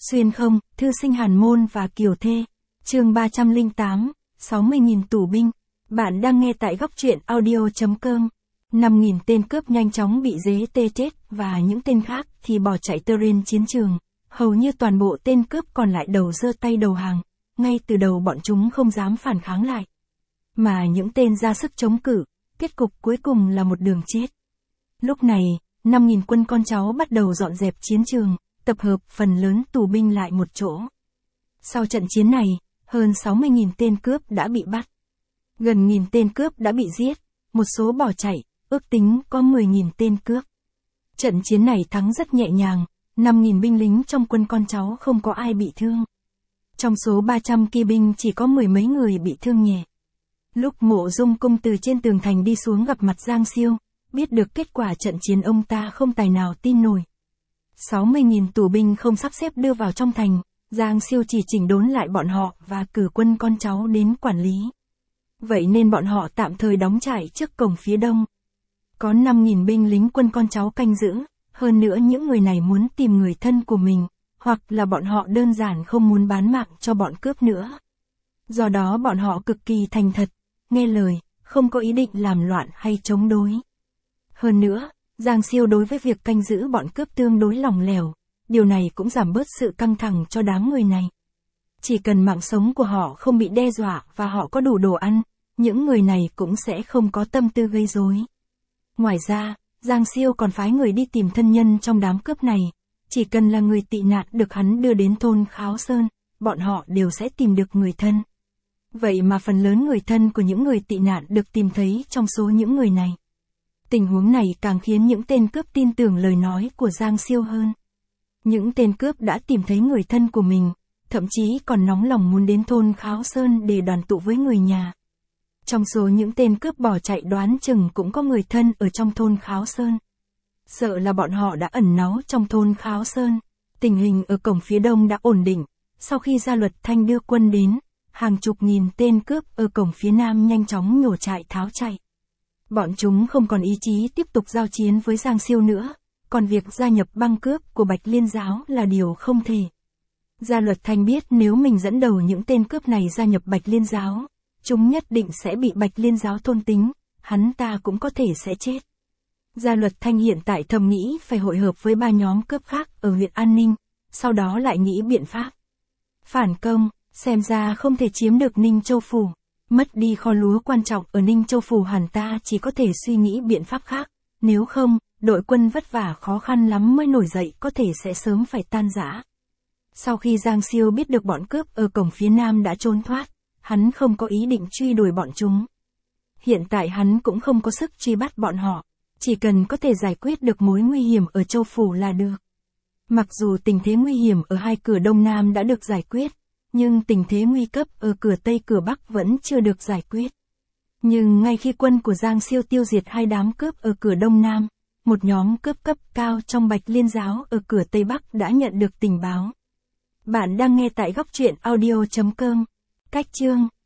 Xuyên không, thư sinh Hàn Môn và Kiều Thê. Chương 308, 60.000 tù binh. Bạn đang nghe tại góc truyện audio.com. 5.000 tên cướp nhanh chóng bị dế tê chết và những tên khác thì bỏ chạy tơ trên chiến trường. Hầu như toàn bộ tên cướp còn lại đầu giơ tay đầu hàng. Ngay từ đầu bọn chúng không dám phản kháng lại. Mà những tên ra sức chống cự, kết cục cuối cùng là một đường chết. Lúc này, 5.000 quân con cháu bắt đầu dọn dẹp chiến trường, tập hợp phần lớn tù binh lại một chỗ. Sau trận chiến này, hơn 60.000 tên cướp đã bị bắt. Gần 1.000 tên cướp đã bị giết, một số bỏ chạy, ước tính có 10.000 tên cướp. Trận chiến này thắng rất nhẹ nhàng, 5.000 binh lính trong quân con cháu không có ai bị thương. Trong số 300 kỵ binh chỉ có 10 mấy người bị thương nhẹ. Lúc Mộ Dung Cung từ trên tường thành đi xuống gặp mặt Giang Siêu, biết được kết quả trận chiến ông ta không tài nào tin nổi. 60.000 tù binh không sắp xếp đưa vào trong thành, Giang Siêu chỉ chỉnh đốn lại bọn họ và cử quân con cháu đến quản lý. Vậy nên bọn họ tạm thời đóng trại trước cổng phía đông. Có 5.000 binh lính quân con cháu canh giữ, hơn nữa những người này muốn tìm người thân của mình, hoặc là bọn họ đơn giản không muốn bán mạng cho bọn cướp nữa. Do đó bọn họ cực kỳ thành thật, nghe lời, không có ý định làm loạn hay chống đối. Hơn nữa, Giang Siêu đối với việc canh giữ bọn cướp tương đối lỏng lẻo, điều này cũng giảm bớt sự căng thẳng cho đám người này. Chỉ cần mạng sống của họ không bị đe dọa và họ có đủ đồ ăn, những người này cũng sẽ không có tâm tư gây rối. Ngoài ra, Giang Siêu còn phái người đi tìm thân nhân trong đám cướp này, chỉ cần là người tị nạn được hắn đưa đến thôn Kháo Sơn, bọn họ đều sẽ tìm được người thân. Vậy mà phần lớn người thân của những người tị nạn được tìm thấy trong số những người này. Tình huống này càng khiến những tên cướp tin tưởng lời nói của Giang Siêu hơn. Những tên cướp đã tìm thấy người thân của mình, thậm chí còn nóng lòng muốn đến thôn Kháo Sơn để đoàn tụ với người nhà. Trong số những tên cướp bỏ chạy đoán chừng cũng có người thân ở trong thôn Kháo Sơn. Sợ là bọn họ đã ẩn náu trong thôn Kháo Sơn. Tình hình ở cổng phía đông đã ổn định. Sau khi Gia Luật Thanh đưa quân đến, hàng chục nghìn tên cướp ở cổng phía nam nhanh chóng nhổ trại tháo chạy. Bọn chúng không còn ý chí tiếp tục giao chiến với Giang Siêu nữa, còn việc gia nhập băng cướp của Bạch Liên Giáo là điều không thể. Gia Luật Thanh biết nếu mình dẫn đầu những tên cướp này gia nhập Bạch Liên Giáo, chúng nhất định sẽ bị Bạch Liên Giáo thôn tính, hắn ta cũng có thể sẽ chết. Gia Luật Thanh hiện tại thầm nghĩ phải hội hợp với 3 nhóm cướp khác ở huyện An Ninh, sau đó lại nghĩ biện pháp phản công, xem ra không thể chiếm được Ninh Châu Phủ. Mất đi kho lúa quan trọng ở Ninh Châu Phủ hẳn ta chỉ có thể suy nghĩ biện pháp khác, nếu không, đội quân vất vả khó khăn lắm mới nổi dậy có thể sẽ sớm phải tan rã. Sau khi Giang Siêu biết được bọn cướp ở cổng phía nam đã trốn thoát, hắn không có ý định truy đuổi bọn chúng. Hiện tại hắn cũng không có sức truy bắt bọn họ, chỉ cần có thể giải quyết được mối nguy hiểm ở Châu Phủ là được. Mặc dù tình thế nguy hiểm ở hai cửa Đông Nam đã được giải quyết, nhưng tình thế nguy cấp ở cửa Tây cửa Bắc vẫn chưa được giải quyết. Nhưng ngay khi quân của Giang Siêu tiêu diệt 2 đám cướp ở cửa Đông Nam, một nhóm cướp cấp cao trong Bạch Liên Giáo ở cửa Tây Bắc đã nhận được tình báo. Bạn đang nghe tại góc truyện audio.com. Cách chương